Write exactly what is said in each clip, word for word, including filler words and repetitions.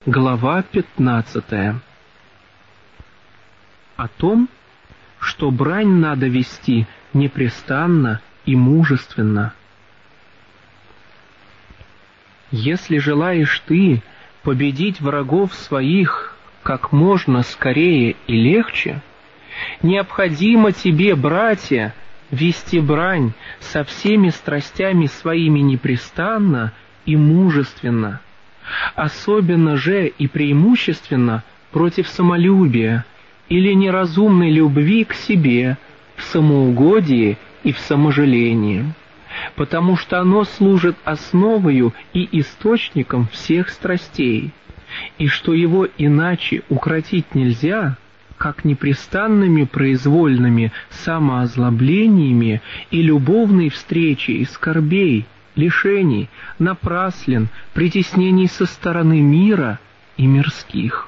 Глава пятнадцатая. О том, что брань надо вести непрестанно и мужественно. Если желаешь ты победить врагов своих как можно скорее и легче, необходимо тебе, братья, вести брань со всеми страстями своими непрестанно и мужественно, особенно же и преимущественно против самолюбия или неразумной любви к себе, в самоугодии и в саможалении, потому что оно служит основою и источником всех страстей, и что его иначе укротить нельзя, как непрестанными произвольными самоозлоблениями и любовной встречей скорбей, лишений, напраслен, притеснений со стороны мира и мирских.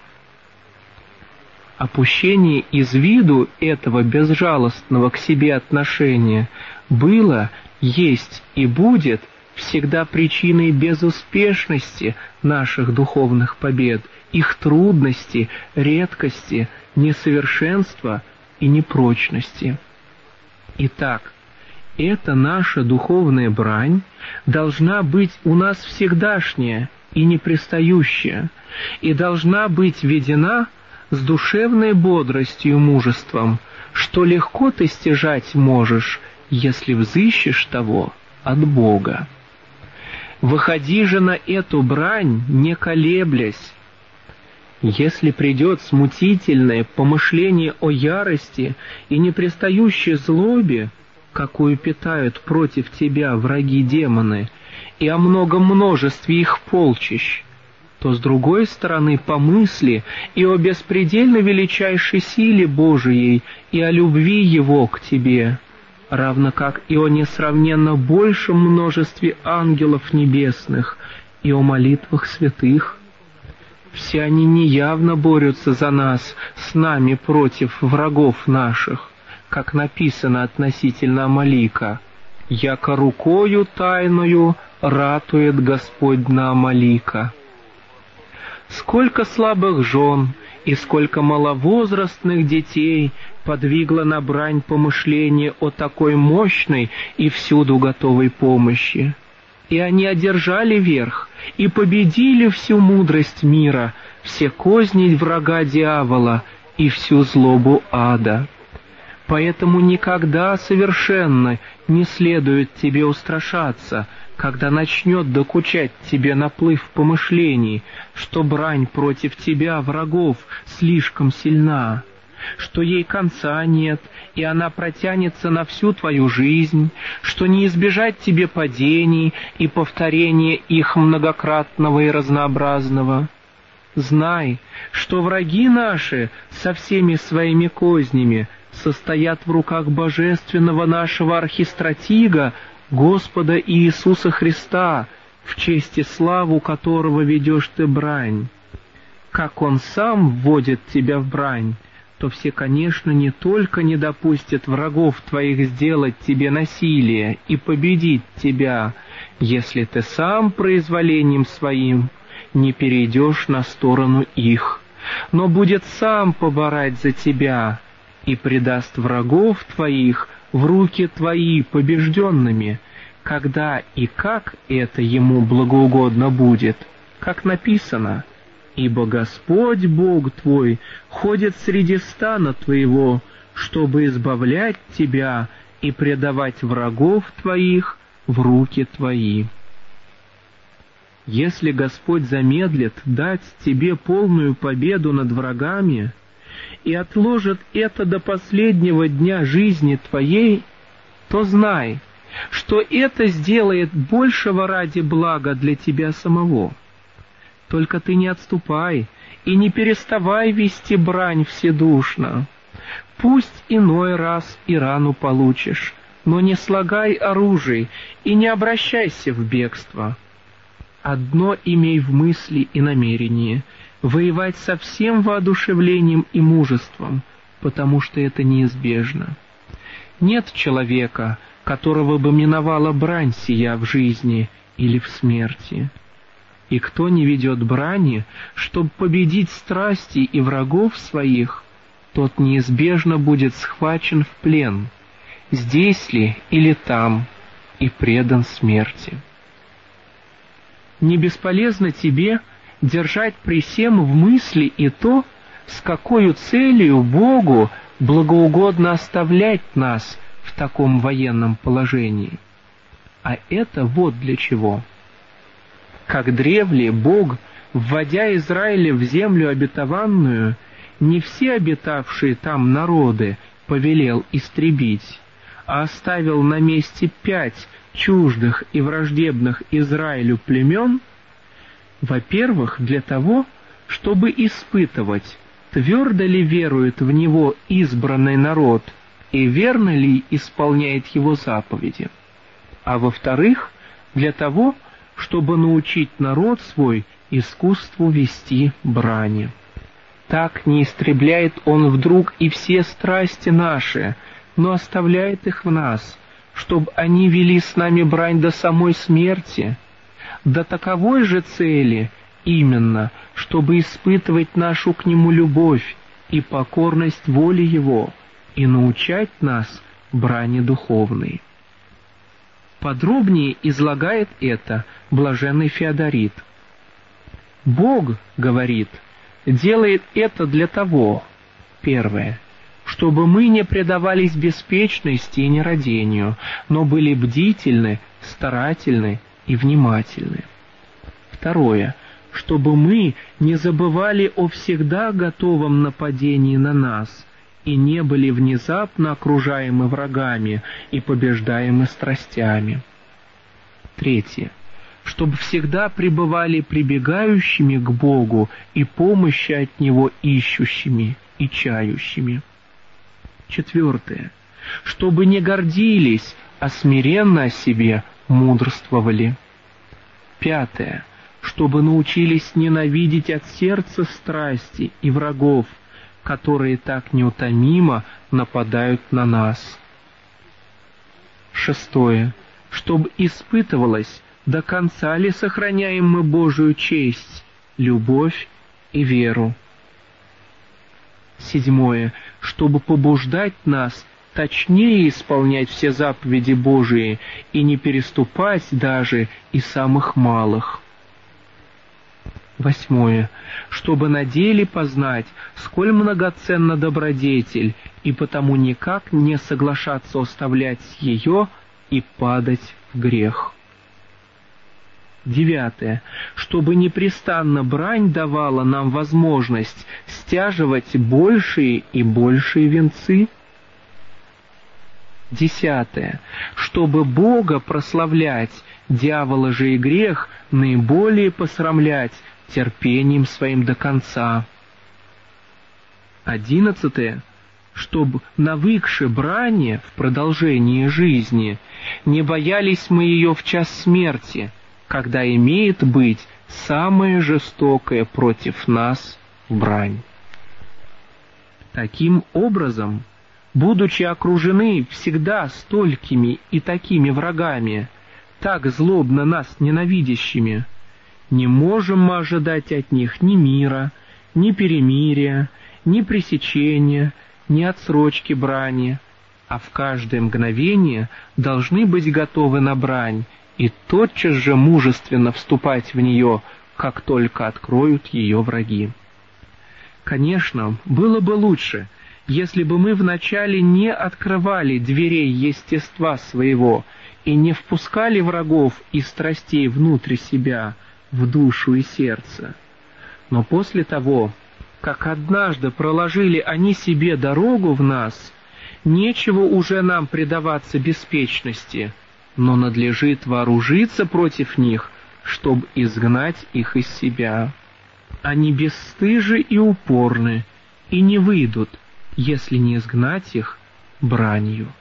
Опущение из виду этого безжалостного к себе отношения было, есть и будет всегда причиной безуспешности наших духовных побед, их трудности, редкости, несовершенства и непрочности. Итак, эта наша духовная брань должна быть у нас всегдашняя и непрестающая, и должна быть ведена с душевной бодростью и мужеством, что легко ты стяжать можешь, если взыщешь того от Бога. Выходи же на эту брань, не колеблясь. Если придет смутительное помышление о ярости и непрестающей злобе, какую питают против тебя враги-демоны, и о многом множестве их полчищ, то с другой стороны помысли и о беспредельно величайшей силе Божией и о любви Его к тебе, равно как и о несравненно большем множестве ангелов небесных и о молитвах святых. Все они неявно борются за нас, с нами против врагов наших, как написано относительно Амалика: «Яко рукою тайною ратует Господь на Амалика». Сколько слабых жен и сколько маловозрастных детей подвигло на брань помышление о такой мощной и всюду готовой помощи. И они одержали верх и победили всю мудрость мира, все козни врага дьявола и всю злобу ада. Поэтому никогда совершенно не следует тебе устрашаться, когда начнет докучать тебе наплыв помышлений, что брань против тебя, врагов, слишком сильна, что ей конца нет, и она протянется на всю твою жизнь, что не избежать тебе падений и повторения их многократного и разнообразного. Знай, что враги наши со всеми своими кознями состоят в руках божественного нашего архистратига, Господа Иисуса Христа, в честь и славу которого ведешь ты брань. Как Он сам вводит тебя в брань, то все, конечно, не только не допустят врагов твоих сделать тебе насилие и победить тебя, если ты сам произволением своим не перейдешь на сторону их, но будет сам поборать за тебя и предаст врагов твоих в руки твои побежденными, когда и как это ему благоугодно будет, как написано: «Ибо Господь Бог твой ходит среди стана твоего, чтобы избавлять тебя и предавать врагов твоих в руки твои». Если Господь замедлит дать тебе полную победу над врагами и отложит это до последнего дня жизни твоей, то знай, что это сделает большего ради блага для тебя самого. Только ты не отступай и не переставай вести брань вседушно. Пусть иной раз и рану получишь, но не слагай оружий и не обращайся в бегство. Одно имей в мысли и намерении — воевать со всем воодушевлением и мужеством, потому что это неизбежно. Нет человека, которого бы миновала брань сия в жизни или в смерти. И кто не ведет брани, чтобы победить страсти и врагов своих, тот неизбежно будет схвачен в плен, здесь ли или там, и предан смерти. Не бесполезно тебе держать при сем в мысли и то, с какой целью Богу благоугодно оставлять нас в таком военном положении. А это вот для чего. Как древле Бог, вводя Израиля в землю обетованную, не все обитавшие там народы повелел истребить, а оставил на месте пять чуждых и враждебных Израилю племен, во-первых, для того, чтобы испытывать, твердо ли верует в него избранный народ и верно ли исполняет его заповеди, а во-вторых, для того, чтобы научить народ свой искусству вести брани. Так не истребляет он вдруг и все страсти наши, но оставляет их в нас, чтобы они вели с нами брань до самой смерти, до таковой же цели, именно, чтобы испытывать нашу к Нему любовь и покорность воле Его и научать нас брани духовной. Подробнее излагает это блаженный Феодорит. Бог, говорит, делает это для того, первое, чтобы мы не предавались беспечности и нерадению, но были бдительны, старательны и внимательны. Второе, чтобы мы не забывали о всегда готовом нападении на нас и не были внезапно окружаемы врагами и побеждаемы страстями. Третье, чтобы всегда пребывали прибегающими к Богу и помощи от Него ищущими и чающими. Четвертое, чтобы не гордились, а смиренно о себе мудрствовали. Пятое, чтобы научились ненавидеть от сердца страсти и врагов, которые так неутомимо нападают на нас. Шестое, чтобы испытывалось, до конца ли сохраняем мы Божию честь, любовь и веру. Седьмое, чтобы побуждать нас точнее исполнять все заповеди Божии и не переступать даже и самых малых. Восьмое, чтобы на деле познать, сколь многоценна добродетель, и потому никак не соглашаться оставлять ее и падать в грех. Девятое, чтобы непрестанно брань давала нам возможность стяживать большие и большие венцы. Десятое, чтобы Бога прославлять, дьявола же и грех наиболее посрамлять терпением своим до конца. Одиннадцатое, чтобы, навыкши брани в продолжении жизни, не боялись мы ее в час смерти, когда имеет быть самая жестокая против нас брань. Таким образом, будучи окружены всегда столькими и такими врагами, так злобно нас ненавидящими, не можем мы ожидать от них ни мира, ни перемирия, ни пресечения, ни отсрочки брани, а в каждое мгновение должны быть готовы на брань и тотчас же мужественно вступать в нее, как только откроют ее враги. Конечно, было бы лучше, если бы мы вначале не открывали дверей естества своего и не впускали врагов и страстей внутрь себя, в душу и сердце. Но после того, как однажды проложили они себе дорогу в нас, нечего уже нам предаваться беспечности, но надлежит вооружиться против них, чтобы изгнать их из себя. Они бесстыжи и упорны, и не выйдут, если не изгнать их бранью.